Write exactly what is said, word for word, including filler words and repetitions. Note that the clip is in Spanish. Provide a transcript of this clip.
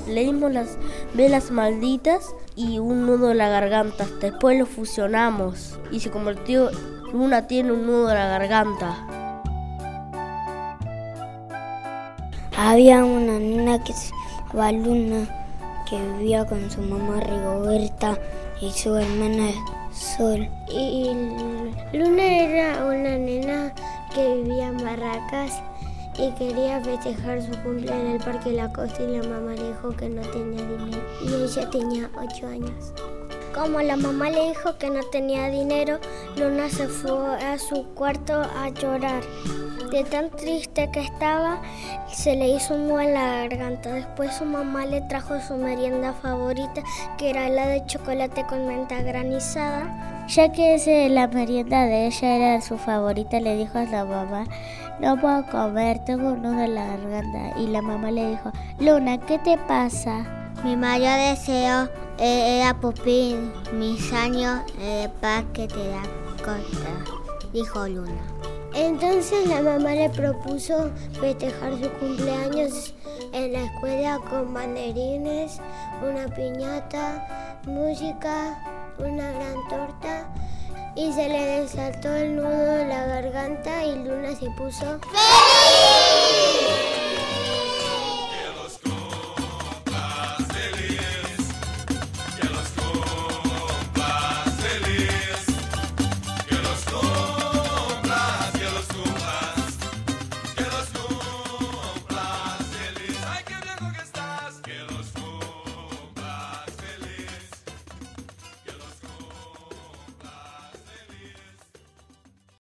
Le dimos las velas malditas y un nudo en la garganta. Después lo fusionamos y se convirtió, Luna tiene un nudo en la garganta. Había una nena que se llamaba Luna, que vivía con su mamá Rigoberta y su hermana Sol. Y Luna era una nena que vivía en Barracas y quería festejar su cumpleaños en el Parque La Costa y la mamá le dijo que no tenía dinero y ella tenía ocho años. Como la mamá le dijo que no tenía dinero, Luna se fue a su cuarto a llorar. De tan triste que estaba, se le hizo un nudo en la garganta. Después su mamá le trajo su merienda favorita, que era helado de chocolate con menta granizada. Ya que ese, la merienda de ella era su favorita, le dijo a la mamá: no puedo comer, tengo un nudo en la garganta. Y la mamá le dijo: Luna, ¿qué te pasa? Mi mayor deseo eh, era pupir mis años de paz que te da costa, dijo Luna. Entonces la mamá le propuso festejar su cumpleaños en la escuela con banderines, una piñata, música, una gran torta, y se le desató el nudo en la garganta y Luna se puso ¡feliz!